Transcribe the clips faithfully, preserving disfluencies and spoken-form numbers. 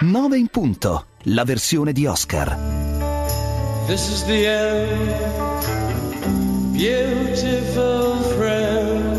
nove in punto, la versione di Oscar. This is the end, beautiful friend.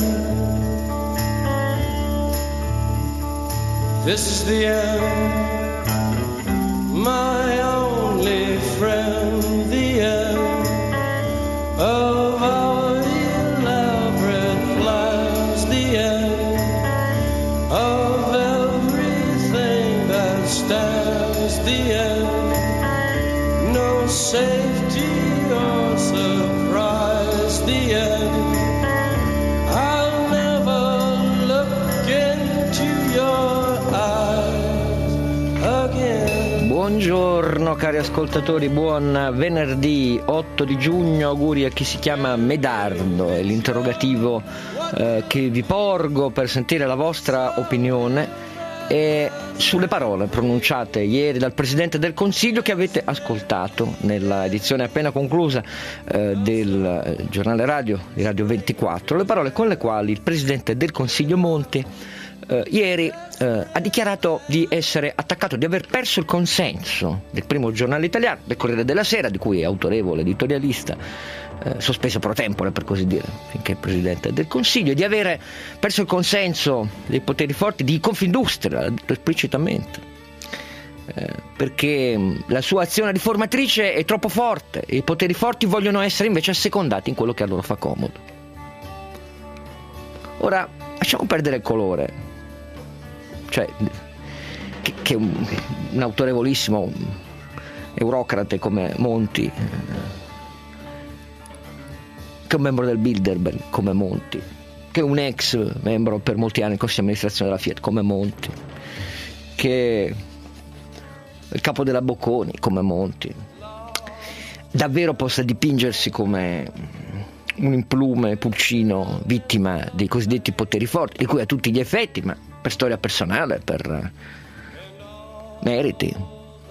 This is the end, my only friend, the end of our elaborate plans, the end of everything that stands, the end, no safety or surprise, the end, I'll never look into your eyes again. Buongiorno cari ascoltatori, buon venerdì otto di giugno, auguri a chi si chiama Medardo, è l'interrogativo eh, che vi porgo per sentire la vostra opinione e sulle parole pronunciate ieri dal Presidente del Consiglio che avete ascoltato nella edizione appena conclusa eh, del giornale radio di Radio ventiquattro, le parole con le quali il Presidente del Consiglio Monti eh, ieri eh, ha dichiarato di essere attaccato, di aver perso il consenso del primo giornale italiano, del Corriere della Sera, di cui è autorevole editorialista, eh, sospeso pro tempore per così dire, finché è Presidente del Consiglio, di avere perso il consenso dei poteri forti di Confindustria, l'ha detto esplicitamente, eh, perché la sua azione riformatrice è troppo forte e i poteri forti vogliono essere invece assecondati in quello che a loro fa comodo. Ora lasciamo perdere il colore, cioè che, che un, un autorevolissimo eurocrate come Monti, che è un membro del Bilderberg come Monti, che è un ex membro per molti anni del consiglio di amministrazione della Fiat come Monti, che è il capo della Bocconi come Monti, davvero possa dipingersi come un implume pulcino vittima dei cosiddetti poteri forti, di cui a tutti gli effetti, ma per storia personale, per meriti,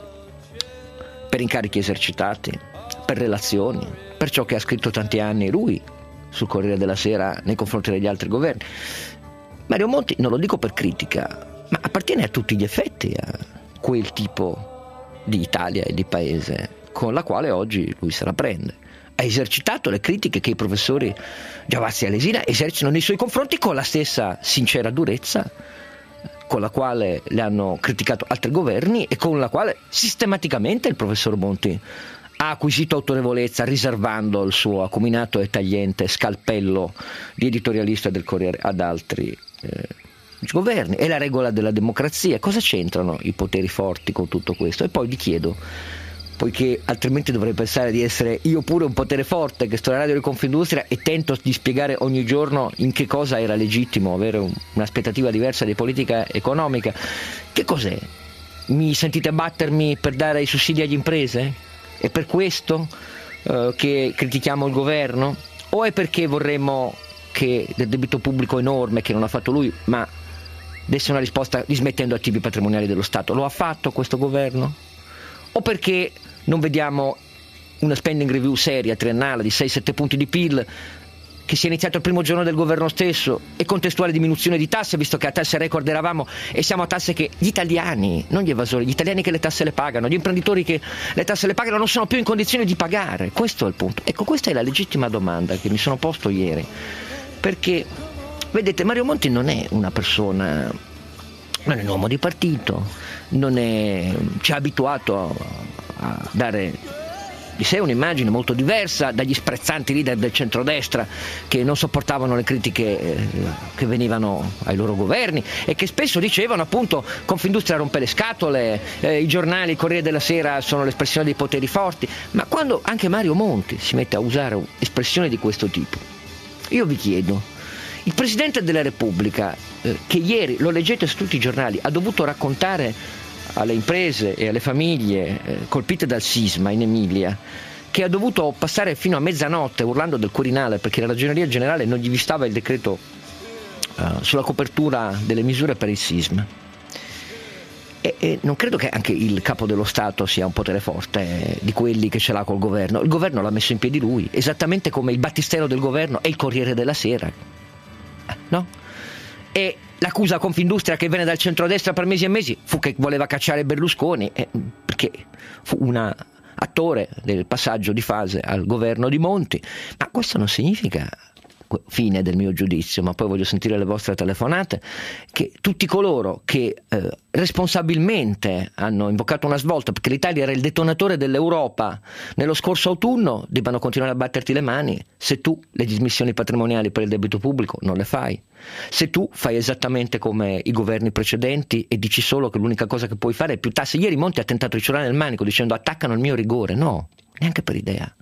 per incarichi esercitati, per relazioni, per ciò che ha scritto tanti anni lui sul Corriere della Sera nei confronti degli altri governi. Mario Monti, non lo dico per critica, ma appartiene a tutti gli effetti a quel tipo di Italia e di paese con la quale oggi lui se la prende. Ha esercitato le critiche che i professori Giavazzi e Alesina esercitano nei suoi confronti con la stessa sincera durezza con la quale le hanno criticato altri governi e con la quale sistematicamente il professor Monti ha acquisito autorevolezza riservando il suo acuminato e tagliente scalpello di editorialista del Corriere ad altri eh, governi. È la regola della democrazia. Cosa c'entrano i poteri forti con tutto questo? E poi vi chiedo, poiché altrimenti dovrei pensare di essere io pure un potere forte che sto alla radio di Confindustria e tento di spiegare ogni giorno in che cosa era legittimo avere un, un'aspettativa diversa di politica economica. Che cos'è? Mi sentite battermi per dare i sussidi agli imprese? È per questo eh, che critichiamo il governo? O è perché vorremmo che del debito pubblico enorme che non ha fatto lui, ma desse una risposta dismettendo attivi patrimoniali dello Stato? Lo ha fatto questo governo? O perché non vediamo una spending review seria triennale di sei sette punti di P I L che sia iniziato il primo giorno del governo stesso e contestuale diminuzione di tasse, visto che a tasse record eravamo e siamo a tasse che gli italiani, non gli evasori, gli italiani che le tasse le pagano, gli imprenditori che le tasse le pagano non sono più in condizione di pagare. Questo è il punto. Ecco, questa è la legittima domanda che mi sono posto ieri, perché vedete, Mario Monti non è una persona, non è un uomo di partito, non è, ci ha abituato a, a dare di sé un'immagine molto diversa dagli sprezzanti leader del centrodestra che non sopportavano le critiche eh, che venivano ai loro governi e che spesso dicevano appunto Confindustria rompe le scatole, eh, i giornali, il Corriere della Sera sono l'espressione dei poteri forti. Ma quando anche Mario Monti si mette a usare espressioni di questo tipo, io vi chiedo, il Presidente della Repubblica eh, che ieri, lo leggete su tutti i giornali, ha dovuto raccontare alle imprese e alle famiglie eh, colpite dal sisma in Emilia, che ha dovuto passare fino a mezzanotte urlando del Quirinale perché la Ragioneria Generale non gli vistava il decreto eh, sulla copertura delle misure per il sisma. E, e non credo che anche il capo dello Stato sia un potere forte eh, di quelli che ce l'ha col governo. Il governo l'ha messo in piedi lui, esattamente come il battistero del governo è il Corriere della Sera, no? E l'accusa a Confindustria che venne dal centrodestra per mesi e mesi fu che voleva cacciare Berlusconi, eh, perché fu un attore del passaggio di fase al governo di Monti. Ma questo non significa, fine del mio giudizio, ma poi voglio sentire le vostre telefonate, che tutti coloro che eh, responsabilmente hanno invocato una svolta perché l'Italia era il detonatore dell'Europa nello scorso autunno debbano continuare a batterti le mani se tu le dismissioni patrimoniali per il debito pubblico non le fai, se tu fai esattamente come i governi precedenti e dici solo che l'unica cosa che puoi fare è più tasse. Ieri Monti ha tentato di ciurare nel manico dicendo attaccano il mio rigore. No, neanche per idea,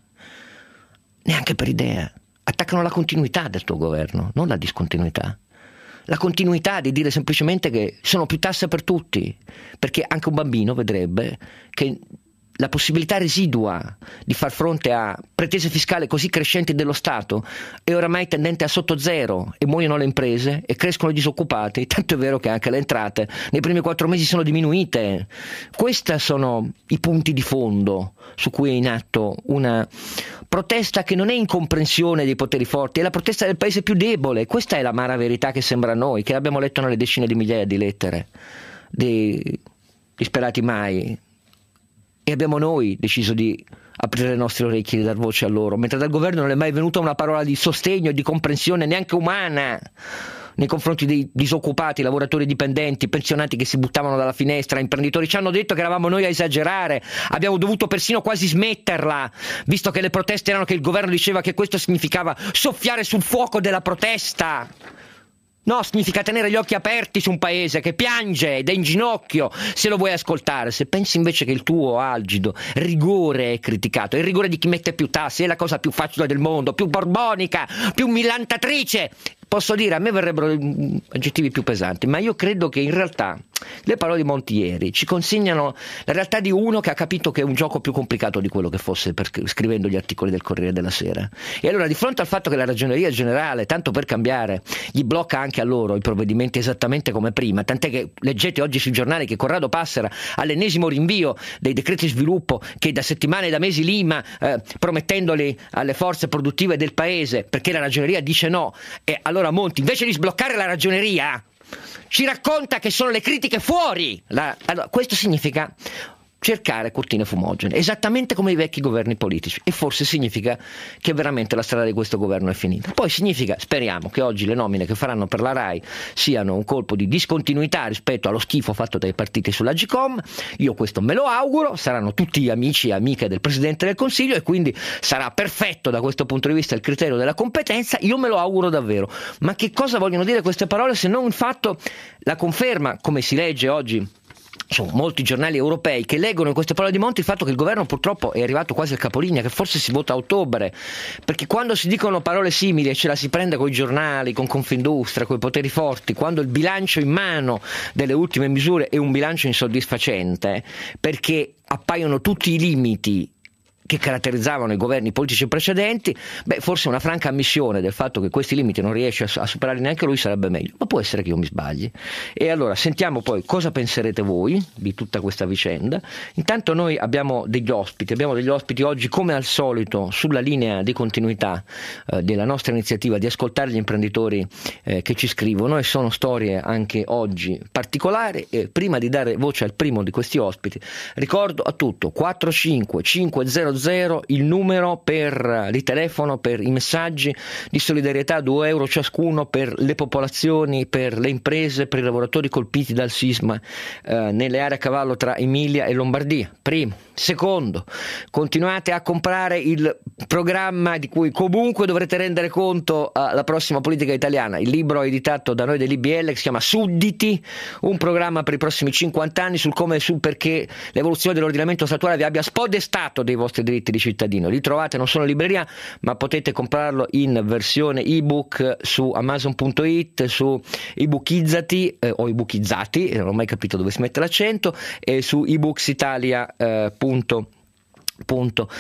neanche per idea. Attaccano la continuità del tuo governo, non la discontinuità. La continuità di dire semplicemente che sono più tasse per tutti, perché anche un bambino vedrebbe che la possibilità residua di far fronte a pretese fiscali così crescenti dello Stato è oramai tendente a sotto zero e muoiono le imprese e crescono i disoccupati, tanto è vero che anche le entrate nei primi quattro mesi sono diminuite. Questi sono i punti di fondo su cui è in atto una protesta che non è incomprensione dei poteri forti, è la protesta del paese più debole. Questa è l'amara verità che sembra a noi, che abbiamo letto nelle decine di migliaia di lettere dei disperati mai, e abbiamo noi deciso di aprire le nostre orecchie e di dar voce a loro, mentre dal governo non è mai venuta una parola di sostegno e di comprensione neanche umana nei confronti dei disoccupati, lavoratori dipendenti, pensionati che si buttavano dalla finestra, imprenditori. Ci hanno detto che eravamo noi a esagerare, abbiamo dovuto persino quasi smetterla, visto che le proteste erano che il governo diceva che questo significava soffiare sul fuoco della protesta. No, significa tenere gli occhi aperti su un paese che piange ed è in ginocchio, se lo vuoi ascoltare. Se pensi invece che il tuo algido rigore è criticato, il rigore di chi mette più tasse è la cosa più facile del mondo, più borbonica, più millantatrice, posso dire, a me verrebbero aggettivi più pesanti, ma io credo che in realtà le parole di Monti ieri ci consegnano la realtà di uno che ha capito che è un gioco più complicato di quello che fosse per, scrivendo gli articoli del Corriere della Sera. E allora, di fronte al fatto che la Ragioneria Generale, tanto per cambiare, gli blocca anche a loro i provvedimenti esattamente come prima, tant'è che leggete oggi sui giornali che Corrado Passera all'ennesimo rinvio dei decreti sviluppo che da settimane e da mesi lima, eh, promettendoli alle forze produttive del paese, perché la Ragioneria dice no, e allora Monti, invece di sbloccare la Ragioneria, ci racconta che sono le critiche fuori. La, allora, questo significa cercare cortine fumogene, esattamente come i vecchi governi politici, e forse significa che veramente la strada di questo governo è finita. Poi significa, speriamo, che oggi le nomine che faranno per la RAI siano un colpo di discontinuità rispetto allo schifo fatto dai partiti sull'Agcom. Io questo me lo auguro, saranno tutti amici e amiche del Presidente del Consiglio e quindi sarà perfetto da questo punto di vista il criterio della competenza. Io me lo auguro davvero. Ma che cosa vogliono dire queste parole se non il fatto, la conferma, come si legge oggi su molti giornali europei, che leggono in queste parole di Monti il fatto che il governo purtroppo è arrivato quasi al capolinea, che forse si vota a ottobre, perché quando si dicono parole simili e ce la si prende con i giornali, con Confindustria, con i poteri forti, quando il bilancio in mano delle ultime misure è un bilancio insoddisfacente, perché appaiono tutti i limiti che caratterizzavano i governi politici precedenti, beh, forse una franca ammissione del fatto che questi limiti non riesce a, a superare neanche lui sarebbe meglio, ma può essere che io mi sbagli. E allora sentiamo poi cosa penserete voi di tutta questa vicenda. Intanto noi abbiamo degli ospiti, abbiamo degli ospiti oggi come al solito sulla linea di continuità eh, della nostra iniziativa di ascoltare gli imprenditori eh, che ci scrivono, e sono storie anche oggi particolari. E prima di dare voce al primo di questi ospiti, ricordo a tutto quattro cinque cinque zero zero il numero per di telefono per i messaggi di solidarietà, due euro ciascuno per le popolazioni, per le imprese, per i lavoratori colpiti dal sisma eh, nelle aree a cavallo tra Emilia e Lombardia. Primo. Secondo, continuate a comprare il programma di cui comunque dovrete rendere conto alla prossima politica italiana, il libro editato da noi dell'I B L che si chiama Sudditi, un programma per i prossimi cinquanta anni sul come e sul perché l'evoluzione dell'ordinamento statuale vi abbia spodestato dei vostri diritti di cittadino. Li trovate non solo in libreria, ma potete comprarlo in versione ebook su amazon punto it, su ebookizzati eh, o ebookizzati, non ho mai capito dove si mette l'accento, e su ebooksitalia punto punto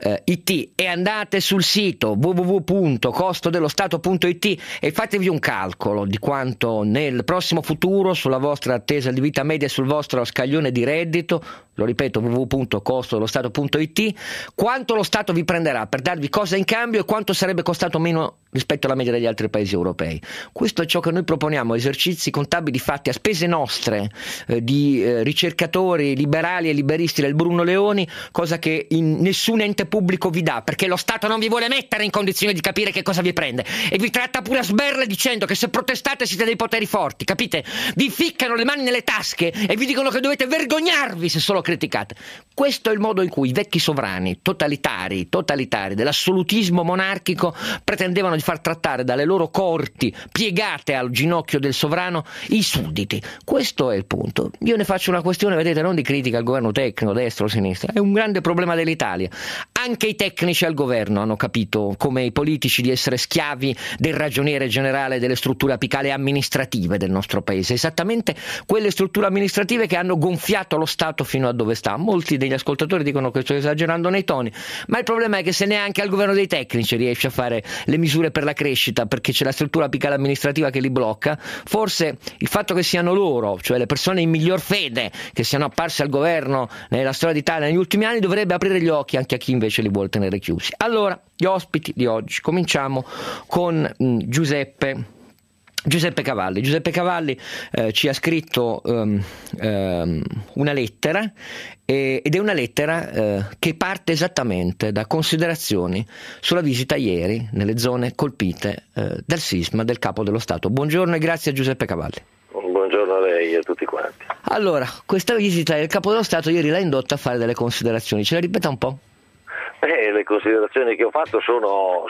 it e andate sul sito w w w punto costo dello stato punto it e fatevi un calcolo di quanto nel prossimo futuro sulla vostra attesa di vita media e sul vostro scaglione di reddito, lo ripeto, w w w punto costo dello stato punto it, quanto lo Stato vi prenderà per darvi cosa in cambio e quanto sarebbe costato meno rispetto alla media degli altri paesi europei. Questo è ciò che noi proponiamo, esercizi contabili fatti a spese nostre, eh, di eh, ricercatori liberali e liberisti del Bruno Leoni, cosa che in nessun ente pubblico vi dà, perché lo Stato non vi vuole mettere in condizione di capire che cosa vi prende e vi tratta pure a sberle dicendo che se protestate siete dei poteri forti, capite? Vi ficcano le mani nelle tasche e vi dicono che dovete vergognarvi se solo criticate. Questo è il modo in cui i vecchi sovrani totalitari, totalitari dell'assolutismo monarchico pretendevano di far trattare dalle loro corti piegate al ginocchio del sovrano i sudditi. Questo è il punto. Io ne faccio una questione, vedete, non di critica al governo tecnico, destra o sinistra, è un grande problema dell'Italia. Anche i tecnici al governo hanno capito, come i politici, di essere schiavi del ragioniere generale delle strutture apicali amministrative del nostro paese, esattamente quelle strutture amministrative che hanno gonfiato lo Stato fino a dove sta. Molti degli ascoltatori dicono che sto esagerando nei toni, ma il problema è che se neanche al governo dei tecnici riesce a fare le misure per la crescita perché c'è la struttura apicale amministrativa che li blocca, forse il fatto che siano loro, cioè le persone in miglior fede che siano apparse al governo nella storia d'Italia negli ultimi anni, dovrebbe aprire gli occhi anche a chi invece li vuole tenere chiusi. Allora, gli ospiti di oggi, cominciamo con mh, Giuseppe Giuseppe Cavalli. Giuseppe Cavalli eh, ci ha scritto um, um, una lettera e, ed è una lettera eh, che parte esattamente da considerazioni sulla visita ieri nelle zone colpite eh, dal sisma del Capo dello Stato. Buongiorno e grazie a Giuseppe Cavalli. Buongiorno a lei e a tutti quanti. Allora, questa visita del Capo dello Stato ieri l'ha indotta a fare delle considerazioni, ce la ripeta un po'? Eh, le considerazioni che ho fatto sono,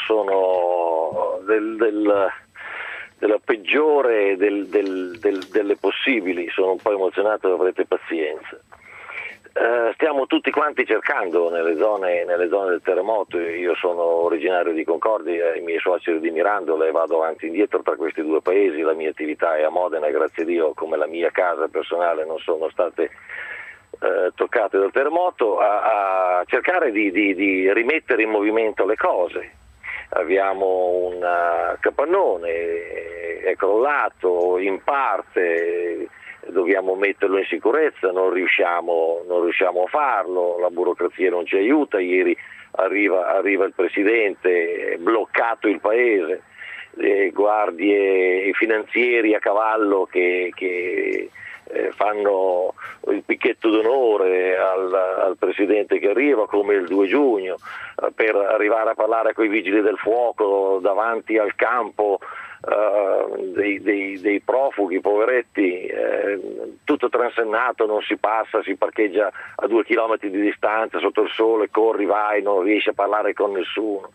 sono del... del... della peggiore del, del, del, delle possibili. Sono un po' emozionato, avrete pazienza. Uh, stiamo tutti quanti cercando nelle zone, nelle zone del terremoto. Io sono originario di Concordia, i miei suoceri di Mirandola e vado avanti e indietro tra questi due paesi. La mia attività è a Modena, grazie a Dio, come la mia casa personale non sono state uh, toccate dal terremoto, a, a cercare di, di, di rimettere in movimento le cose. Abbiamo un capannone, è crollato in parte, dobbiamo metterlo in sicurezza, non riusciamo, non riusciamo a farlo, la burocrazia non ci aiuta. Ieri arriva, arriva il Presidente, bloccato il paese, le guardie, i finanzieri a cavallo che, che eh, fanno il picchetto d'onore al, al Presidente che arriva, come il due giugno, eh, per arrivare a parlare con i vigili del fuoco davanti al campo Uh, dei, dei, dei profughi, poveretti, eh, tutto transennato, non si passa, si parcheggia a due chilometri di distanza sotto il sole, corri, vai, non riesci a parlare con nessuno.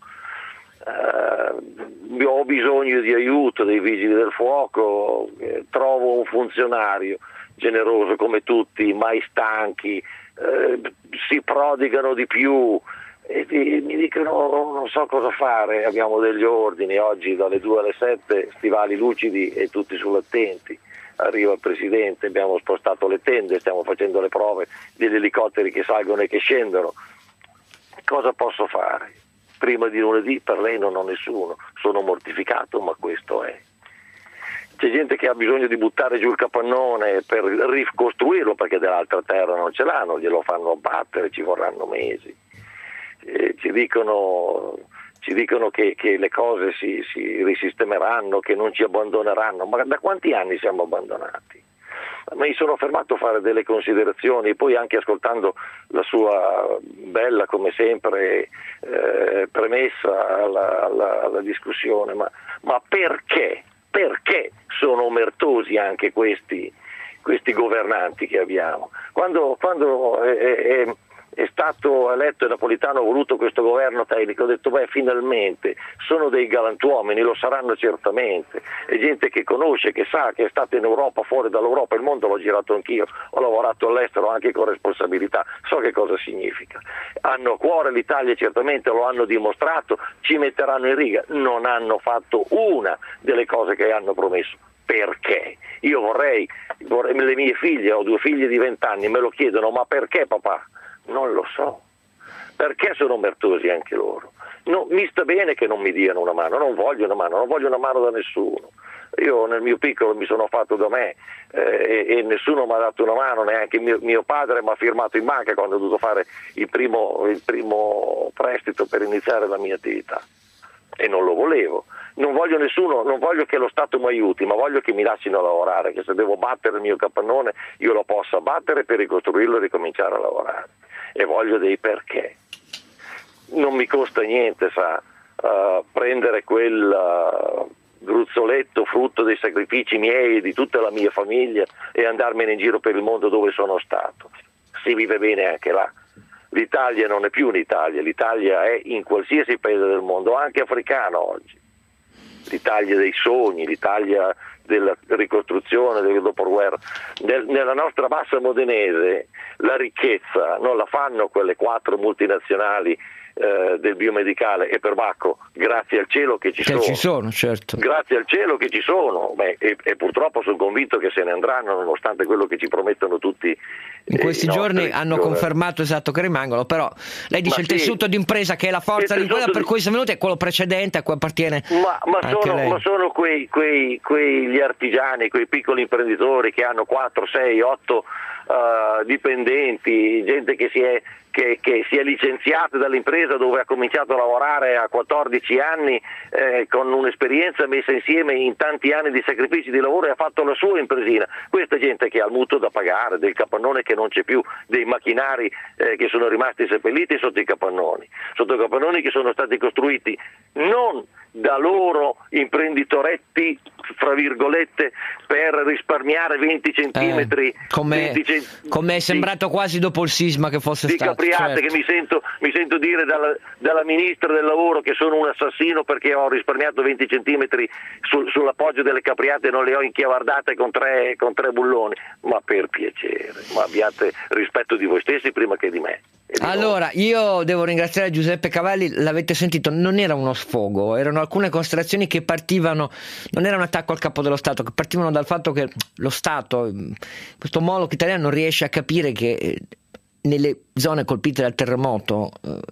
Uh, ho bisogno di aiuto dei vigili del fuoco, eh, trovo un funzionario generoso come tutti, mai stanchi, eh, si prodigano di più. E mi dicono non so cosa fare, abbiamo degli ordini, oggi dalle due alle sette stivali lucidi e tutti sull'attenti, arriva il Presidente, abbiamo spostato le tende, stiamo facendo le prove degli elicotteri che salgono e che scendono. Cosa posso fare? Prima di lunedì per lei non ho nessuno, sono mortificato, ma questo è. C'è gente che ha bisogno di buttare giù il capannone per ricostruirlo perché dell'altra terra non ce l'hanno, glielo fanno abbattere, ci vorranno mesi. Eh, ci dicono, ci dicono che, che le cose si, si risistemeranno, che non ci abbandoneranno, ma da quanti anni siamo abbandonati? Mi sono fermato a fare delle considerazioni, poi anche ascoltando la sua bella, come sempre, eh, premessa alla, alla, alla discussione, ma, ma perché? Perché sono omertosi anche questi, questi governanti che abbiamo? Quando, quando è, è, è stato eletto e Napolitano ha voluto questo governo tecnico, ho detto beh, finalmente sono dei galantuomini, lo saranno certamente, è gente che conosce, che sa, che è stata in Europa, fuori dall'Europa, il mondo l'ho girato anch'io, ho lavorato all'estero anche con responsabilità, so che cosa significa, hanno a cuore l'Italia, certamente lo hanno dimostrato, ci metteranno in riga, non hanno fatto una delle cose che hanno promesso. Perché? Io vorrei, vorrei le mie figlie, ho due figlie di vent'anni, me lo chiedono, ma perché papà? Non lo so, perché sono omertosi anche loro. No, mi sta bene che non mi diano una mano, non voglio una mano, non voglio una mano da nessuno. Io nel mio piccolo mi sono fatto da me eh, e, e nessuno mi ha dato una mano, neanche mio, mio padre mi ha firmato in banca quando ho dovuto fare il primo, il primo prestito per iniziare la mia attività, e non lo volevo. Non voglio nessuno, non voglio che lo Stato mi aiuti, ma voglio che mi lasciino lavorare, che se devo battere il mio capannone io lo possa battere per ricostruirlo e ricominciare a lavorare. E voglio dei perché. Non mi costa niente, sa, uh, prendere quel uh, gruzzoletto frutto dei sacrifici miei e di tutta la mia famiglia e andarmene in giro per il mondo dove sono stato. Si vive bene anche là. L'Italia non è più un'Italia, l'Italia è in qualsiasi paese del mondo, anche africano oggi. L'Italia dei sogni, l'Italia della ricostruzione del dopoguerra. Nel, nella nostra bassa modenese la ricchezza non la fanno quelle quattro multinazionali eh, del biomedicale e per Bacco, grazie al cielo che ci che sono. ci sono, certo. Grazie al cielo che ci sono. Beh, e, e purtroppo sono convinto che se ne andranno, nonostante quello che ci promettono tutti. In questi eh, giorni nostri, hanno confermato esatto che rimangono, però lei dice ma il sì, tessuto d'impresa che è la forza di quella per cui sono venuti è quello precedente a cui appartiene ma, ma anche sono, lei. ma sono quei, quei, quei gli artigiani, quei piccoli imprenditori che hanno quattro, sei, otto uh, dipendenti, gente che si è Che, che si è licenziata dall'impresa dove ha cominciato a lavorare a quattordici anni eh, con un'esperienza messa insieme in tanti anni di sacrifici di lavoro e ha fatto la sua impresina. Questa gente che ha il mutuo da pagare, del capannone che non c'è più, dei macchinari eh, che sono rimasti seppelliti sotto i capannoni, sotto i capannoni che sono stati costruiti non da loro imprenditoretti fra virgolette per risparmiare venti centimetri eh, come, come è sembrato di, quasi dopo il sisma che fosse di stato capriate, certo. Che mi sento, mi sento dire dalla, dalla ministra del lavoro che sono un assassino perché ho risparmiato venti centimetri sul, sull'appoggio delle capriate e non le ho inchiavardate con tre, con tre bulloni. Ma per piacere, ma abbiate rispetto di voi stessi prima che di me. Allora, io devo ringraziare Giuseppe Cavalli, l'avete sentito, non era uno sfogo, erano alcune considerazioni che partivano, non era un attacco al capo dello Stato, che partivano dal fatto che lo Stato, questo Moloch italiano, non riesce a capire che nelle zone colpite dal terremoto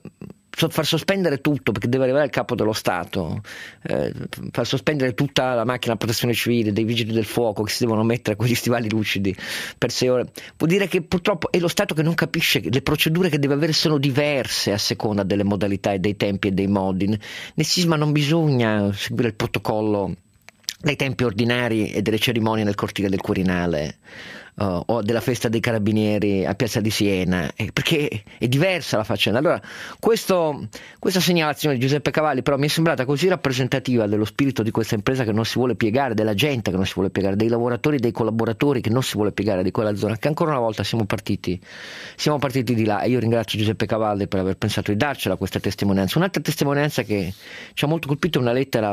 far sospendere tutto, perché deve arrivare il capo dello Stato, eh, far sospendere tutta la macchina della protezione civile, dei vigili del fuoco che si devono mettere con gli stivali lucidi per sei ore, vuol dire che purtroppo è lo Stato che non capisce che le procedure che deve avere sono diverse a seconda delle modalità e dei tempi e dei modi. Nel sisma non bisogna seguire il protocollo dei tempi ordinari e delle cerimonie nel cortile del Quirinale uh, o della festa dei carabinieri a Piazza di Siena, eh, perché è diversa la faccenda. Allora questo, questa segnalazione di Giuseppe Cavalli però mi è sembrata così rappresentativa dello spirito di questa impresa che non si vuole piegare, della gente che non si vuole piegare, dei lavoratori, dei collaboratori che non si vuole piegare di quella zona, che ancora una volta siamo partiti siamo partiti di là, e io ringrazio Giuseppe Cavalli per aver pensato di darcela questa testimonianza. Un'altra testimonianza che ci ha molto colpito è una lettera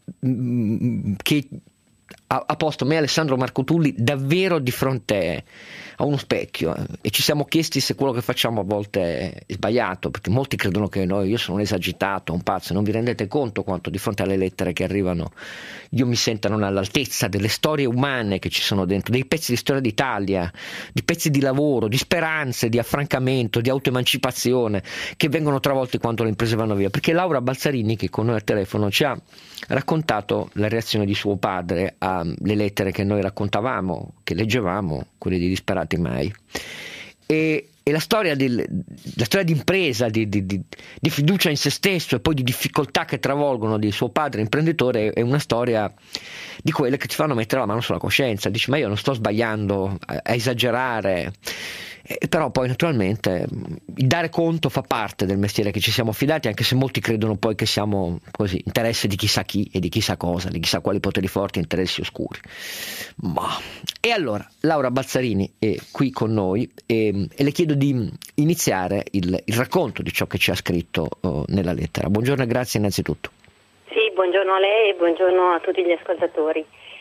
che ha, ha posto me e Alessandro Marco Tulli davvero di fronte a uno specchio, e ci siamo chiesti se quello che facciamo a volte è sbagliato, perché molti credono che noi, io sono un esagitato, un pazzo, non vi rendete conto quanto di fronte alle lettere che arrivano io mi senta non all'altezza delle storie umane che ci sono dentro, dei pezzi di storia d'Italia, di pezzi di lavoro, di speranze, di affrancamento, di autoemancipazione che vengono travolti quando le imprese vanno via. Perché Laura Balzarini, che con noi al telefono ci ha raccontato la reazione di suo padre alle lettere che noi raccontavamo, che leggevamo, quelle di disperati mai, e, e la storia di la storia di impresa, di, di, di, di fiducia in se stesso e poi di difficoltà che travolgono di suo padre imprenditore è una storia di quelle che ti fanno mettere la mano sulla coscienza. Dici, ma io non sto sbagliando a, a esagerare. Eh, però poi naturalmente il dare conto fa parte del mestiere che ci siamo affidati, anche se molti credono poi che siamo così interesse di chissà chi e di chissà cosa, di chissà quali poteri forti, interessi oscuri. Ma e allora Laura Balzarini è qui con noi e, e le chiedo di iniziare il, il racconto di ciò che ci ha scritto oh, nella lettera. Buongiorno e grazie innanzitutto. Sì, buongiorno a lei e buongiorno a tutti gli ascoltatori.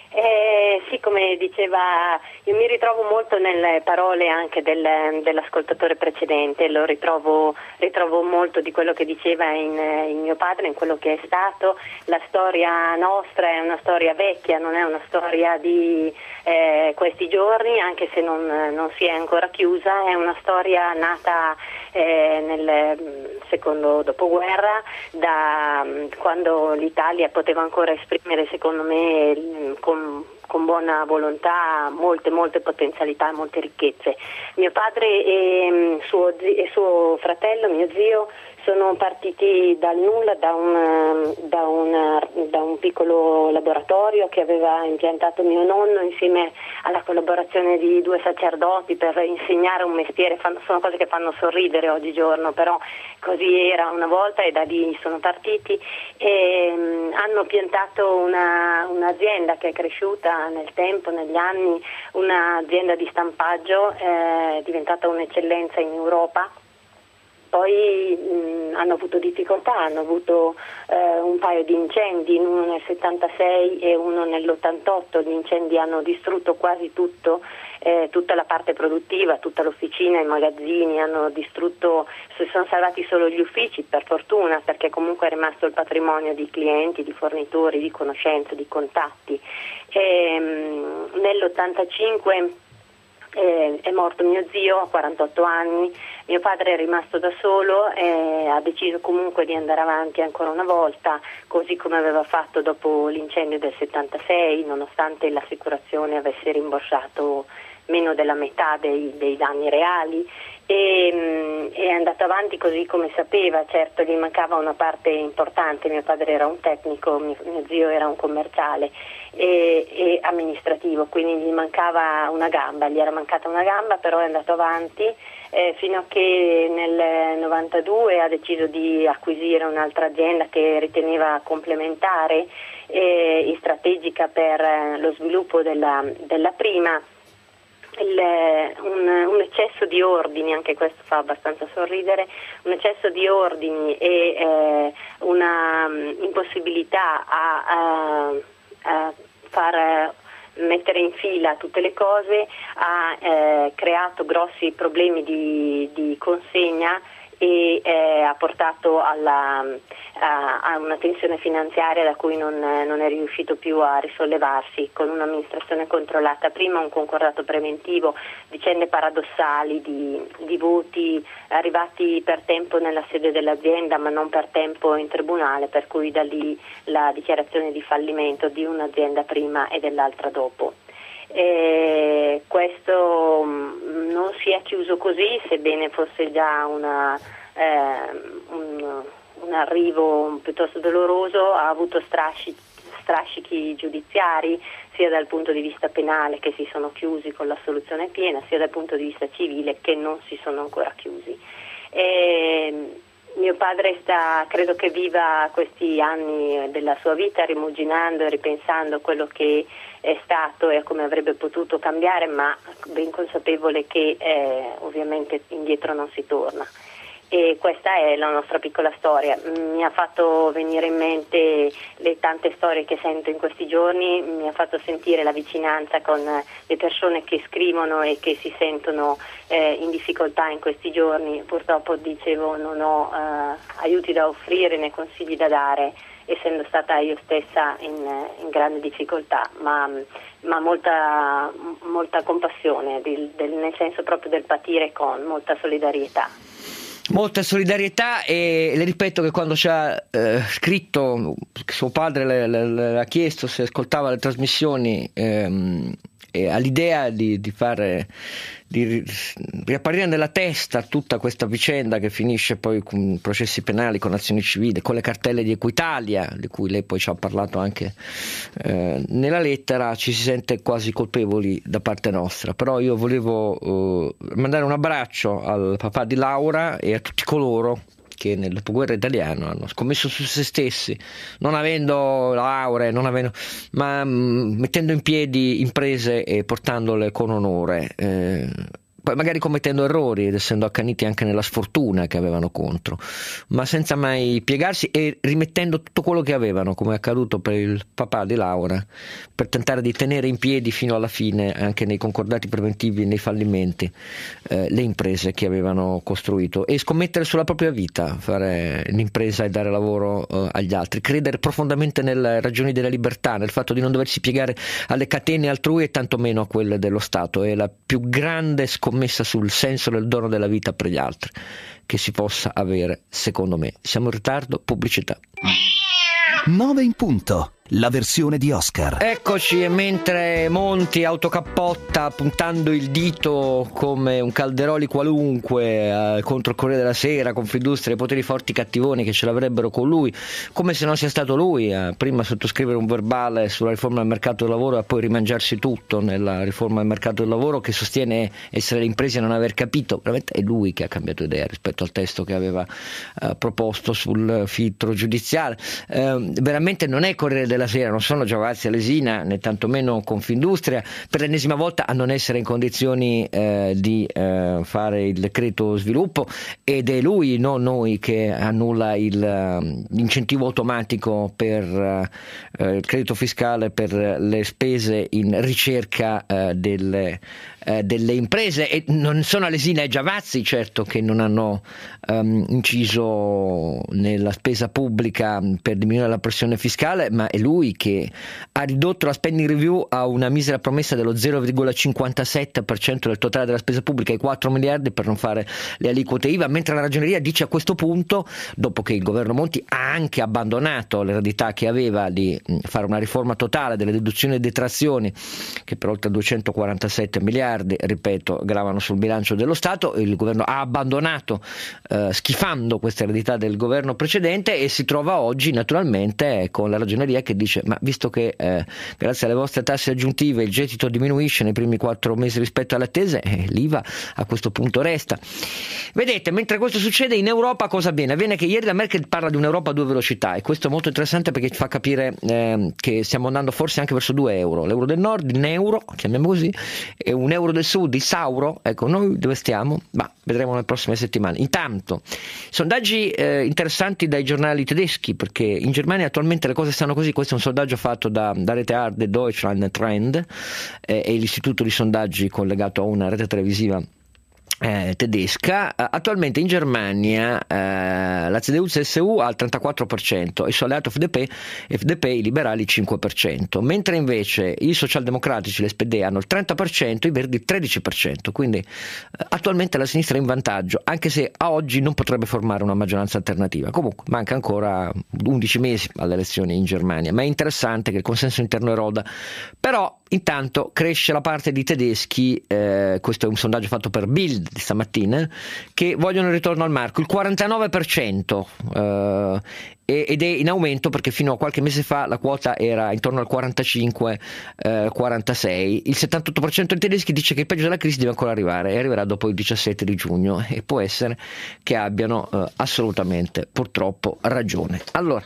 Eh, sì, come diceva, io mi ritrovo molto nelle parole anche del, dell'ascoltatore precedente, lo ritrovo, ritrovo molto di quello che diceva in, in mio padre, in quello che è stato. La storia nostra è una storia vecchia, non è una storia di eh, questi giorni, anche se non, non si è ancora chiusa, è una storia nata eh, nel secondo dopoguerra, da quando l'Italia poteva ancora esprimere, secondo me, con con buona volontà, molte molte potenzialità, molte ricchezze. Mio padre e suo, zi- e suo fratello, mio zio, sono partiti dal nulla, da un, da, una, da un piccolo laboratorio che aveva impiantato mio nonno insieme alla collaborazione di due sacerdoti per insegnare un mestiere. Fanno, sono cose che fanno sorridere oggigiorno, però così era una volta e da lì sono partiti e um, hanno piantato una, un'azienda che è cresciuta nel tempo, negli anni, un'azienda di stampaggio, è eh, diventata un'eccellenza in Europa. Poi mh, hanno avuto difficoltà, hanno avuto eh, un paio di incendi, uno nel settantasei e uno nell'ottantotto. Gli incendi hanno distrutto quasi tutto, eh, tutta la parte produttiva, tutta l'officina, i magazzini, hanno distrutto, si sono salvati solo gli uffici, per fortuna, perché comunque è rimasto il patrimonio di clienti, di fornitori, di conoscenze, di contatti. E, mh, nell'ottantacinque eh, è morto mio zio a quarantotto anni. Mio padre è rimasto da solo e ha deciso comunque di andare avanti ancora una volta, così come aveva fatto dopo l'incendio del settantasei, nonostante l'assicurazione avesse rimborsato meno della metà dei, dei danni reali. E, è andato avanti così come sapeva. Certo, gli mancava una parte importante. Mio padre era un tecnico, mio, mio zio era un commerciale e, e amministrativo, quindi gli mancava una gamba, gli era mancata una gamba, però è andato avanti eh, fino a che nel novantadue ha deciso di acquisire un'altra azienda che riteneva complementare e strategica per lo sviluppo della, della prima. Il, un, un eccesso di ordini, anche questo fa abbastanza sorridere, un eccesso di ordini e eh, una um, impossibilità a, a, a far mettere in fila tutte le cose ha eh, creato grossi problemi di, di consegna e eh, ha portato alla, a, a una tensione finanziaria da cui non, non è riuscito più a risollevarsi, con un'amministrazione controllata, prima un concordato preventivo, vicende paradossali di, di voti arrivati per tempo nella sede dell'azienda ma non per tempo in tribunale, per cui da lì la dichiarazione di fallimento di un'azienda prima e dell'altra dopo. E questo non si è chiuso così, sebbene fosse già una, eh, un, un arrivo piuttosto doloroso. Ha avuto strascichi, strascichi giudiziari sia dal punto di vista penale, che si sono chiusi con l'assoluzione piena, sia dal punto di vista civile, che non si sono ancora chiusi. E mio padre sta, credo che viva questi anni della sua vita rimuginando e ripensando a quello che è stato e a come avrebbe potuto cambiare, ma ben consapevole che eh, ovviamente indietro non si torna. E questa è la nostra piccola storia. Mi ha fatto venire in mente le tante storie che sento in questi giorni, mi ha fatto sentire la vicinanza con le persone che scrivono e che si sentono eh, in difficoltà in questi giorni. Purtroppo, dicevo, non ho eh, aiuti da offrire né consigli da dare, essendo stata io stessa in, in grande difficoltà, ma, ma molta, molta compassione, del, del, nel senso proprio del patire con, molta solidarietà. Molta solidarietà, e le ripeto che quando ci ha eh, scritto, suo padre le, le, le ha chiesto se ascoltava le trasmissioni ehm, e all'idea di, di fare di riapparire nella testa tutta questa vicenda che finisce poi con processi penali, con azioni civili, con le cartelle di Equitalia, di cui lei poi ci ha parlato anche eh, nella lettera, ci si sente quasi colpevoli da parte nostra. Però io volevo eh, mandare un abbraccio al papà di Laura e a tutti coloro che nel dopoguerra italiano hanno scommesso su se stessi, non avendo lauree, non avendo, ma mh, mettendo in piedi imprese e portandole con onore. Eh, poi magari commettendo errori ed essendo accaniti anche nella sfortuna che avevano contro, ma senza mai piegarsi e rimettendo tutto quello che avevano, come è accaduto per il papà di Laura, per tentare di tenere in piedi fino alla fine, anche nei concordati preventivi e nei fallimenti, eh, le imprese che avevano costruito, e scommettere sulla propria vita, fare l'impresa e dare lavoro eh, agli altri, credere profondamente nelle ragioni della libertà, nel fatto di non doversi piegare alle catene altrui e tantomeno a quelle dello Stato. È la più grande scommessa sul senso del dono della vita per gli altri che si possa avere, secondo me. Siamo in ritardo, pubblicità. nove in punto, la versione di Oscar. Eccoci, e mentre Monti autocappotta puntando il dito come un Calderoli qualunque eh, contro il Corriere della Sera, Confindustria e i poteri forti cattivoni che ce l'avrebbero con lui, come se non sia stato lui a prima sottoscrivere un verbale sulla riforma del mercato del lavoro e poi rimangiarsi tutto nella riforma del mercato del lavoro, che sostiene essere le imprese a non aver capito. Veramente è lui che ha cambiato idea rispetto al testo che aveva eh, proposto sul filtro giudiziale. Eh, veramente non è Corriere della Sera, non sono Giavazzi e Lesina, né tantomeno Confindustria, per l'ennesima volta a non essere in condizioni eh, di eh, fare il decreto sviluppo, ed è lui, non noi, che annulla il, l'incentivo automatico per eh, il credito fiscale per le spese in ricerca eh, delle Eh, delle imprese. E non sono Lesina e Giavazzi certo che non hanno um, inciso nella spesa pubblica per diminuire la pressione fiscale, ma è lui che ha ridotto la spending review a una misera promessa dello zero virgola cinquantasette per cento del totale della spesa pubblica, ai quattro miliardi per non fare le aliquote I V A, mentre la Ragioneria dice a questo punto, dopo che il governo Monti ha anche abbandonato l'eredità che aveva di fare una riforma totale delle deduzioni e detrazioni, che per oltre duecentoquarantasette miliardi, ripeto, gravano sul bilancio dello Stato, il governo ha abbandonato eh, schifando questa eredità del governo precedente, e si trova oggi naturalmente con la Ragioneria che dice: ma visto che eh, grazie alle vostre tasse aggiuntive il gettito diminuisce nei primi quattro mesi rispetto alle attese, eh, l'I V A a questo punto resta. Vedete, mentre questo succede in Europa cosa avviene? Avviene che ieri la Merkel parla di un'Europa a due velocità, e questo è molto interessante perché ci fa capire eh, che stiamo andando forse anche verso due euro, l'euro del nord, il neuro, chiamiamo così, e un euro del sud, il Sauro. Ecco, noi dove stiamo? Ma vedremo nelle prossime settimane. Intanto, sondaggi eh, interessanti dai giornali tedeschi, perché in Germania attualmente le cose stanno così. Questo è un sondaggio fatto da, da Rete Hard, Deutschland Trend, eh, e l'istituto di sondaggi collegato a una rete televisiva Eh, tedesca. Attualmente in Germania eh, la C D U C S U ha il trentaquattro per cento, il suo alleato F D P, F D P i liberali il cinque per cento, mentre invece i socialdemocratici, l'S P D, hanno il trenta per cento, i verdi il tredici per cento, quindi eh, attualmente la sinistra è in vantaggio, anche se a oggi non potrebbe formare una maggioranza alternativa. Comunque manca ancora undici mesi alle elezioni in Germania, ma è interessante che il consenso interno eroda. Però intanto cresce la parte di tedeschi, eh, questo è un sondaggio fatto per Bild di stamattina, che vogliono il ritorno al marco, il quarantanove per cento, eh, ed è in aumento perché fino a qualche mese fa la quota era intorno al quarantacinque quarantasei. Il settantotto per cento dei tedeschi dice che il peggio della crisi deve ancora arrivare, e arriverà dopo il diciassette di giugno, e può essere che abbiano eh, assolutamente purtroppo ragione. Allora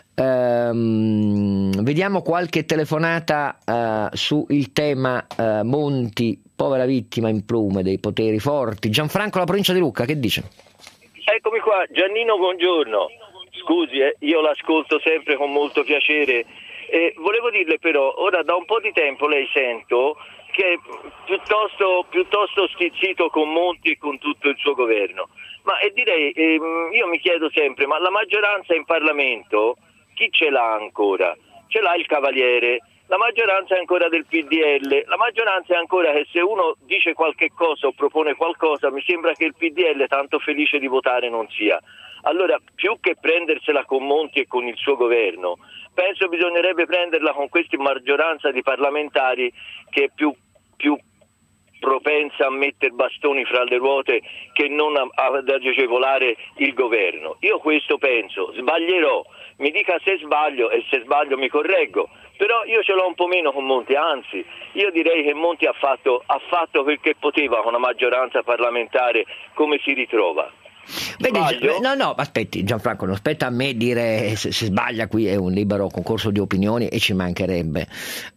ehm, vediamo qualche telefonata eh, su il tema eh, Monti, povera vittima in plume dei poteri forti. Gianfranco, la provincia di Lucca, che dice? Eccomi qua, Giannino, buongiorno. Scusi, eh, io l'ascolto sempre con molto piacere. Eh, volevo dirle però, ora da un po' di tempo lei sento che è piuttosto, piuttosto stizzito con Monti e con tutto il suo governo. Ma e direi, eh, io mi chiedo sempre, ma la maggioranza in Parlamento chi ce l'ha ancora? Ce l'ha il Cavaliere. La maggioranza è ancora del P D L, la maggioranza è ancora che se uno dice qualche cosa o propone qualcosa, mi sembra che il P D L tanto felice di votare non sia. Allora, più che prendersela con Monti e con il suo governo, penso bisognerebbe prenderla con questa maggioranza di parlamentari che è più, più propensa a mettere bastoni fra le ruote che non a, ad agevolare il governo. Io questo penso, sbaglierò, mi dica se sbaglio e se sbaglio mi correggo, però io ce l'ho un po' meno con Monti, anzi io direi che Monti ha fatto, ha fatto quel che poteva con una maggioranza parlamentare come si ritrova. Vedi, no, no, aspetti Gianfranco, non spetta a me dire se, se sbaglia, qui è un libero concorso di opinioni e ci mancherebbe.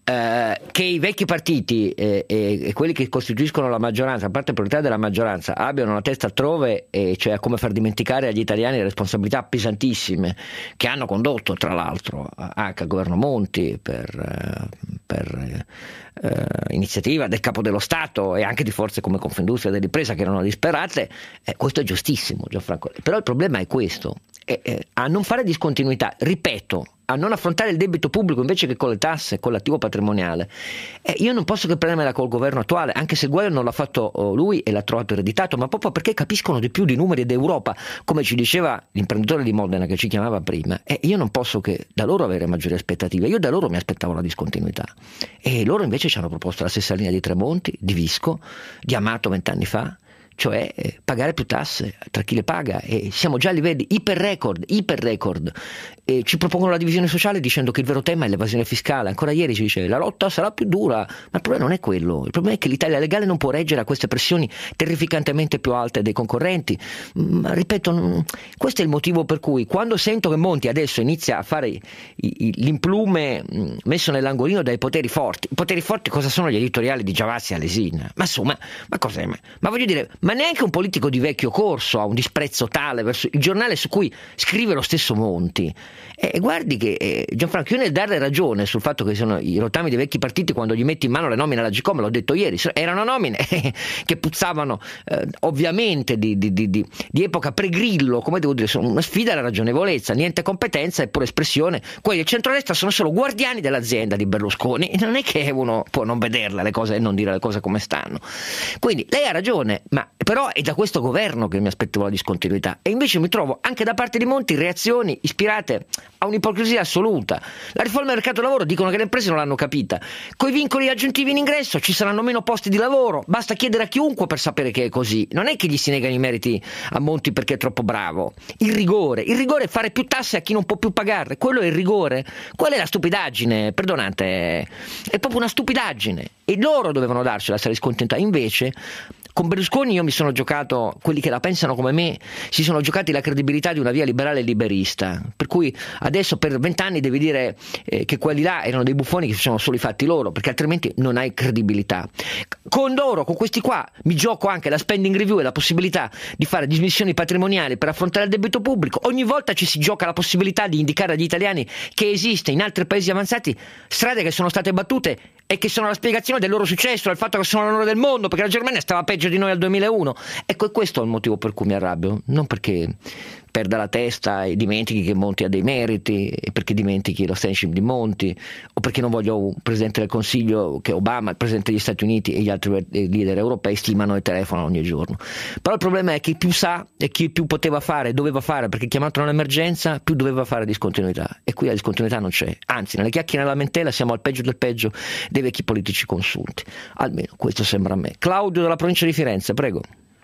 eh, che i vecchi partiti eh, e, e quelli che costituiscono la maggioranza, a parte il priorità della maggioranza, abbiano la testa altrove, e cioè a come far dimenticare agli italiani le responsabilità pesantissime che hanno condotto, tra l'altro, anche al governo Monti per, per eh, iniziativa del Capo dello Stato e anche di forze come Confindustria dell'Impresa che erano disperate. Eh, questo è giustissimo, Gianfranco, però il problema è questo, eh, eh, a non fare discontinuità, ripeto, a non affrontare il debito pubblico invece che con le tasse, con l'attivo patrimoniale. Eh, io non posso che prendermela col governo attuale, anche se il guaio non l'ha fatto oh, lui e l'ha trovato ereditato, ma proprio perché capiscono di più di numeri d'Europa, come ci diceva l'imprenditore di Modena che ci chiamava prima. E eh, io non posso che da loro avere maggiori aspettative, io da loro mi aspettavo la discontinuità, e loro invece ci hanno proposto la stessa linea di Tremonti, di Visco, di Amato vent'anni fa, cioè eh, pagare più tasse tra chi le paga, e siamo già a livelli iper record, iper record. E ci propongono la divisione sociale dicendo che il vero tema è l'evasione fiscale. Ancora ieri ci dice la lotta sarà più dura, ma il problema non è quello, il problema è che l'Italia legale non può reggere a queste pressioni terrificantemente più alte dei concorrenti. Ma ripeto, questo è il motivo per cui quando sento che Monti adesso inizia a fare i, i, l'implume messo nell'angolino dai poteri forti, i poteri forti cosa sono? Gli editoriali di Giavazzi e Alesina, ma insomma, ma cos'è? Ma, ma voglio dire, ma neanche un politico di vecchio corso ha un disprezzo tale verso il giornale su cui scrive lo stesso Monti. E guardi che eh, Gianfranco, io nel darle ragione sul fatto che sono i rottami dei vecchi partiti quando gli metti in mano le nomine alla Gcom, l'ho detto ieri, erano nomine che puzzavano eh, ovviamente di, di, di, di epoca pre-Grillo, come devo dire, sono una sfida alla ragionevolezza, niente competenza e pure espressione. Quelli del centrodestra sono solo guardiani dell'azienda di Berlusconi, e non è che uno può non vederle le cose e non dire le cose come stanno. Quindi lei ha ragione, ma però è da questo governo che mi aspettavo la discontinuità, e invece mi trovo anche da parte di Monti reazioni ispirate a un'ipocrisia assoluta. La riforma del mercato del lavoro dicono che le imprese non l'hanno capita, coi vincoli aggiuntivi in ingresso ci saranno meno posti di lavoro, basta chiedere a chiunque per sapere che è così. Non è che gli si negano i meriti a Monti perché è troppo bravo. Il rigore, il rigore è fare più tasse a chi non può più pagarle, quello è il rigore, quella è la stupidaggine, perdonate, è proprio una stupidaggine, e loro dovevano darcela se la discontinuità. Invece con Berlusconi io mi sono giocato, quelli che la pensano come me si sono giocati la credibilità di una via liberale e liberista, per cui adesso per vent'anni devi dire eh, che quelli là erano dei buffoni che si sono solo i fatti loro, perché altrimenti non hai credibilità. Con loro, con questi qua, mi gioco anche la spending review e la possibilità di fare dismissioni patrimoniali per affrontare il debito pubblico. Ogni volta ci si gioca la possibilità di indicare agli italiani che esiste in altri paesi avanzati strade che sono state battute e che sono la spiegazione del loro successo, del fatto che sono l'onore del mondo, perché la Germania stava peggio di noi al duemilauno. Ecco, e questo è il motivo per cui mi arrabbio, non perché perda la testa e dimentichi che Monti ha dei meriti, e perché dimentichi lo stanship di Monti, o perché non voglio un Presidente del Consiglio che Obama, il Presidente degli Stati Uniti e gli altri leader europei stimano e telefonano ogni giorno. Però il problema è che chi più sa e chi più poteva fare, doveva fare, perché chiamato un'emergenza, più doveva fare discontinuità, e qui la discontinuità non c'è, anzi nelle chiacchiere e nella lamentela siamo al peggio del peggio dei vecchi politici consunti, almeno questo sembra a me. Claudio dalla provincia di Firenze, prego.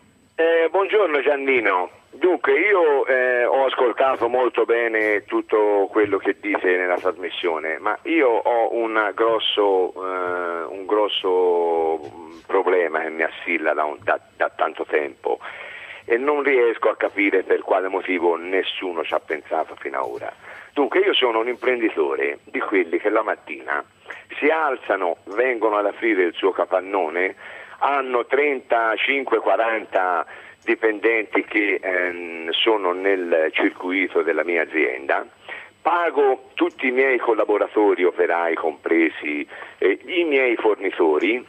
Eh, buongiorno Giannino. Dunque io eh, ho ascoltato molto bene tutto quello che dite nella trasmissione, ma io ho un grosso, eh, un grosso problema che mi assilla da, un, da, da tanto tempo, e non riesco a capire per quale motivo nessuno ci ha pensato fino ad ora. Dunque io sono un imprenditore di quelli che la mattina si alzano, vengono ad aprire il suo capannone, hanno trentacinque quaranta dipendenti che ehm, sono nel circuito della mia azienda, pago tutti i miei collaboratori, operai compresi, eh, i miei fornitori,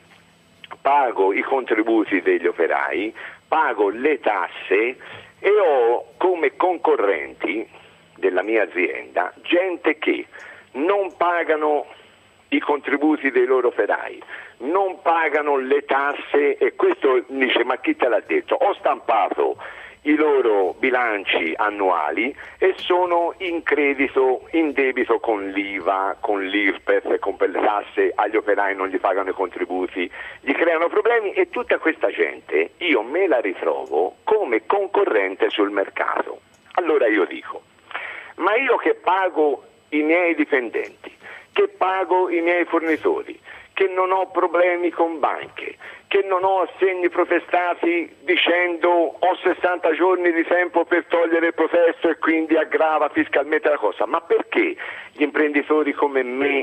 pago i contributi degli operai, pago le tasse, e ho come concorrenti della mia azienda gente che non pagano i contributi dei loro operai, non pagano le tasse, e questo dice: ma chi te l'ha detto? Ho stampato i loro bilanci annuali e sono in credito, in debito con l'I V A, con l'I R P E F, con le tasse, agli operai non gli pagano i contributi, gli creano problemi, e tutta questa gente io me la ritrovo come concorrente sul mercato. Allora io dico: ma io che pago i miei dipendenti, che pago i miei fornitori, che non ho problemi con banche, che non ho assegni protestati dicendo ho sessanta giorni di tempo per togliere il protesto e quindi aggrava fiscalmente la cosa, ma perché gli imprenditori come me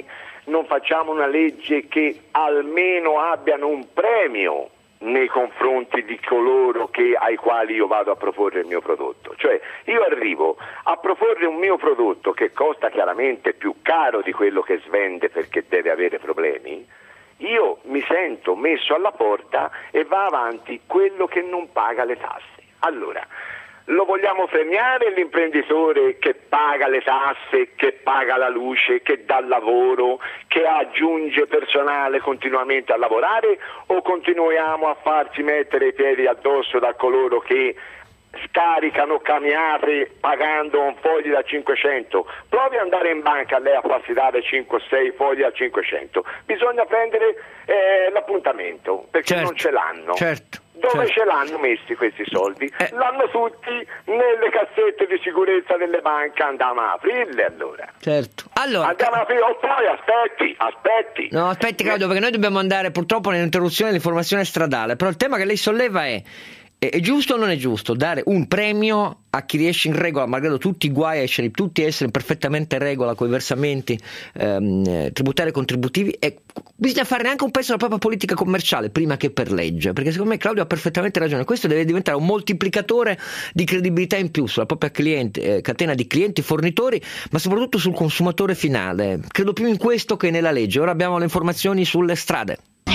non facciamo una legge che almeno abbiano un premio nei confronti di coloro che, ai quali io vado a proporre il mio prodotto? Cioè io arrivo a proporre un mio prodotto che costa chiaramente più caro di quello che svende perché deve avere problemi, io mi sento messo alla porta e va avanti quello che non paga le tasse. Allora, lo vogliamo premiare l'imprenditore che paga le tasse, che paga la luce, che dà lavoro, che aggiunge personale continuamente a lavorare, o continuiamo a farci mettere i piedi addosso da coloro che scaricano camminate pagando un foglio da cinquecento? Provi ad andare in banca lei a farsi dare cinque o sei fogli a cinquecento, bisogna prendere eh, l'appuntamento perché certo, non ce l'hanno. Certo. Dove certo. ce l'hanno messi questi soldi? Eh. L'hanno tutti nelle cassette di sicurezza delle banche, andiamo a aprirle allora. Certo. Allora, Andiamo a aprire, o poi aspetti, aspetti. no, aspetti Claudio, perché noi dobbiamo andare purtroppo nell'interruzione dell'informazione stradale, però il tema che lei solleva è: è giusto o non è giusto dare un premio a chi riesce in regola, malgrado tutti i guai, a essere, tutti essere perfettamente in regola con i versamenti ehm, tributari e contributivi, e bisogna fare anche un pezzo della propria politica commerciale prima che per legge, perché secondo me Claudio ha perfettamente ragione, questo deve diventare un moltiplicatore di credibilità in più sulla propria cliente, eh, catena di clienti, fornitori, ma soprattutto sul consumatore finale. Credo più in questo che nella legge. Ora abbiamo le informazioni sulle strade.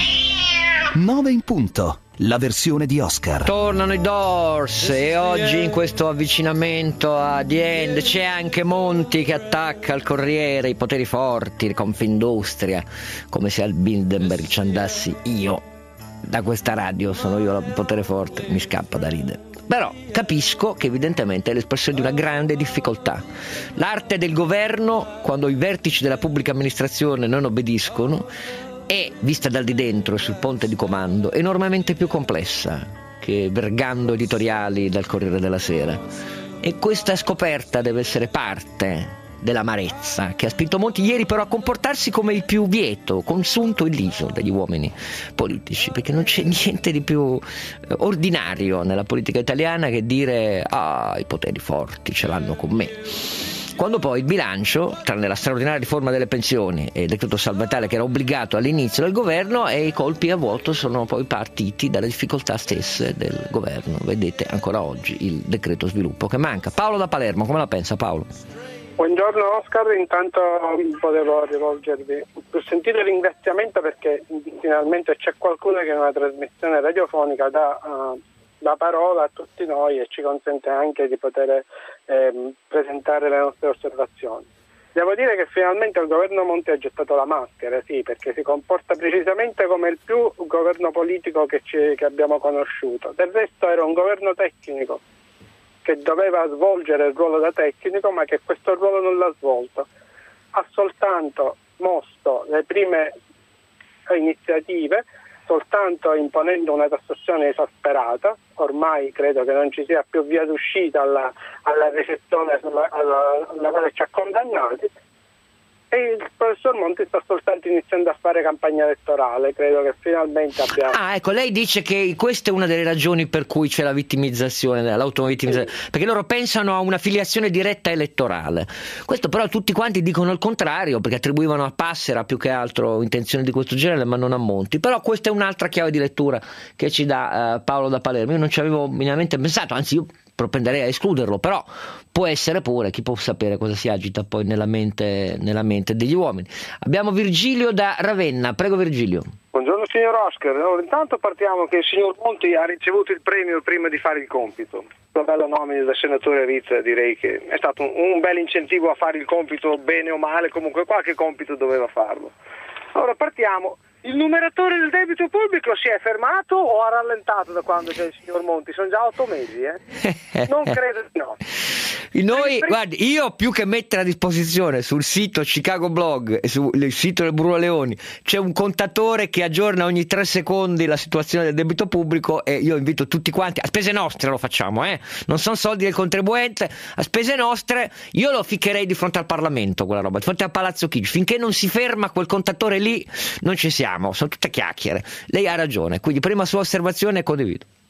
nove in punto, la versione di Oscar. Tornano i Doors e oggi in questo avvicinamento a The End c'è anche Monti che attacca il Corriere, i poteri forti, Confindustria, come se al Bilderberg ci andassi io da questa radio, sono io il potere forte, mi scappa da ridere. Però capisco che evidentemente è l'espressione di una grande difficoltà. L'arte del governo, quando i vertici della pubblica amministrazione non obbediscono, è, vista dal di dentro e sul ponte di comando, enormemente più complessa che vergando editoriali dal Corriere della Sera, e questa scoperta deve essere parte dell'amarezza che ha spinto molti ieri però a comportarsi come il più vieto, consunto e liso degli uomini politici, perché non c'è niente di più ordinario nella politica italiana che dire ah, i poteri forti ce l'hanno con me. Quando poi il bilancio, tranne la straordinaria riforma delle pensioni e il decreto salva Italia che era obbligato all'inizio del governo, e i colpi a vuoto sono poi partiti dalle difficoltà stesse del governo. Vedete ancora oggi il decreto sviluppo che manca. Paolo da Palermo, come la pensa Paolo? Buongiorno Oscar, intanto volevo rivolgervi un sentito ringraziamento perché finalmente c'è qualcuno che in una trasmissione radiofonica dà uh, la parola a tutti noi e ci consente anche di poter ehm, presentare le nostre osservazioni. Devo dire che finalmente il governo Monti ha gettato la maschera, sì, perché si comporta precisamente come il più governo politico che, ci, che abbiamo conosciuto. Del resto era un governo tecnico che doveva svolgere il ruolo da tecnico, ma che questo ruolo non l'ha svolto. Ha soltanto mosso le prime iniziative, soltanto imponendo una tassazione esasperata. Ormai credo che non ci sia più via d'uscita alla, alla recessione alla, alla, alla quale ci ha condannati, e il professor Monti sta soltanto iniziando a fare campagna elettorale. Credo che finalmente abbiamo... Ah, ecco, lei dice che questa è una delle ragioni per cui c'è la vittimizzazione, l'autovittimizzazione, sì, perché loro pensano a una filiazione diretta elettorale. Questo però tutti quanti dicono il contrario, perché attribuivano a Passera più che altro intenzioni di questo genere, ma non a Monti. Però questa è un'altra chiave di lettura che ci dà uh, Paolo da Palermo. Io non ci avevo minimamente pensato, anzi io propenderei a escluderlo, però può essere pure, chi può sapere cosa si agita poi nella mente, nella mente degli uomini. Abbiamo Virgilio da Ravenna, prego Virgilio. Buongiorno signor Oscar, allora, intanto partiamo che il signor Monti ha ricevuto il premio prima di fare il compito. Una bella nomina del senatore Rizza, direi che è stato un, un bel incentivo a fare il compito, bene o male, comunque qualche compito doveva farlo. Allora partiamo. Il numeratore del debito pubblico si è fermato o ha rallentato da quando c'è il signor Monti? Sono già otto mesi, eh? Non credo di no. Noi, guardi, io più che mettere a disposizione sul sito Chicago Blog e sul sito del Bruno Leoni c'è un contatore che aggiorna ogni tre secondi la situazione del debito pubblico, e io invito tutti quanti, a spese nostre lo facciamo, eh? Non sono soldi del contribuente, a spese nostre. Io lo ficcherei di fronte al Parlamento, quella roba, di fronte a Palazzo Chigi. Finché non si ferma quel contatore lì non ci siamo, sono tutte chiacchiere. Lei ha ragione, quindi prima sua osservazione condivido.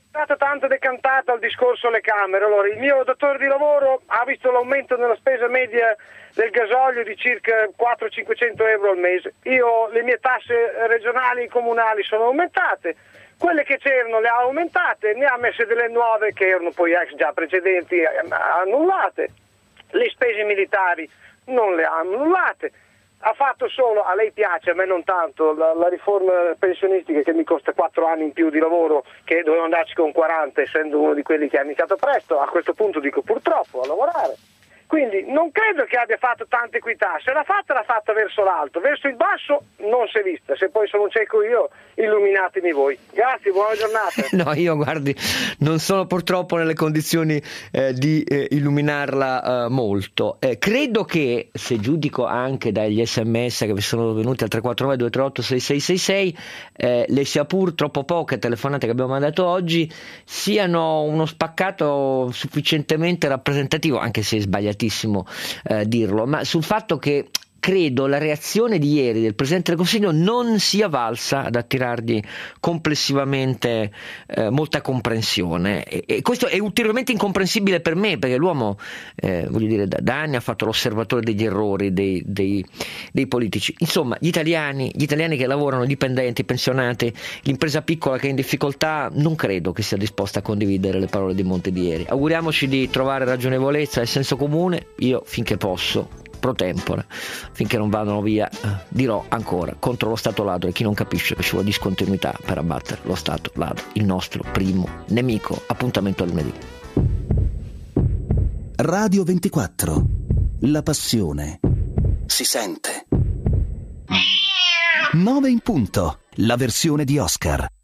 È stato tanto decantato il discorso alle Camere. Allora, il mio datore di lavoro ha visto l'aumento nella spesa media del gasolio di circa quattrocento cinquecento euro al mese. Io, le mie tasse regionali e comunali sono aumentate, quelle che c'erano le ha aumentate, ne ha messe delle nuove che erano poi ex già precedenti annullate. Le spese militari non le ha annullate. Ha fatto solo, a lei piace, a me non tanto, la, la riforma pensionistica che mi costa quattro anni in più di lavoro, che dovevo andarci con quaranta, essendo uno di quelli che ha iniziato presto. A questo punto dico purtroppo a lavorare. Quindi non credo che abbia fatto tanta equità. Se l'ha fatta, l'ha fatta verso l'alto, verso il basso non si è vista. Se poi sono cieco io, illuminatemi voi. Grazie, buona giornata. No, io guardi, non sono purtroppo nelle condizioni eh, di eh, illuminarla eh, molto. Eh, credo che, se giudico anche dagli sms che vi sono venuti al tre quattro nove due tre otto sei sei sei sei, eh, le sia pur troppo poche telefonate che abbiamo mandato oggi siano uno spaccato sufficientemente rappresentativo, anche se è sbagliatissimo eh, dirlo, ma sul fatto che credo la reazione di ieri del Presidente del Consiglio non sia valsa ad attirargli complessivamente eh, molta comprensione, e, e questo è ulteriormente incomprensibile per me, perché l'uomo eh, voglio dire da, da anni ha fatto l'osservatore degli errori dei, dei, dei politici. Insomma, gli italiani gli italiani che lavorano, dipendenti, pensionati, l'impresa piccola che è in difficoltà, non credo che sia disposta a condividere le parole di Monti di ieri. Auguriamoci di trovare ragionevolezza e senso comune. Io, finché posso, pro tempore, finché non vadano via, dirò ancora contro lo Stato ladro e chi non capisce che ci vuole discontinuità per abbattere lo Stato ladro, il nostro primo nemico. Appuntamento a lunedì. Radio ventiquattro, la passione si sente. nove in punto, la versione di Oscar.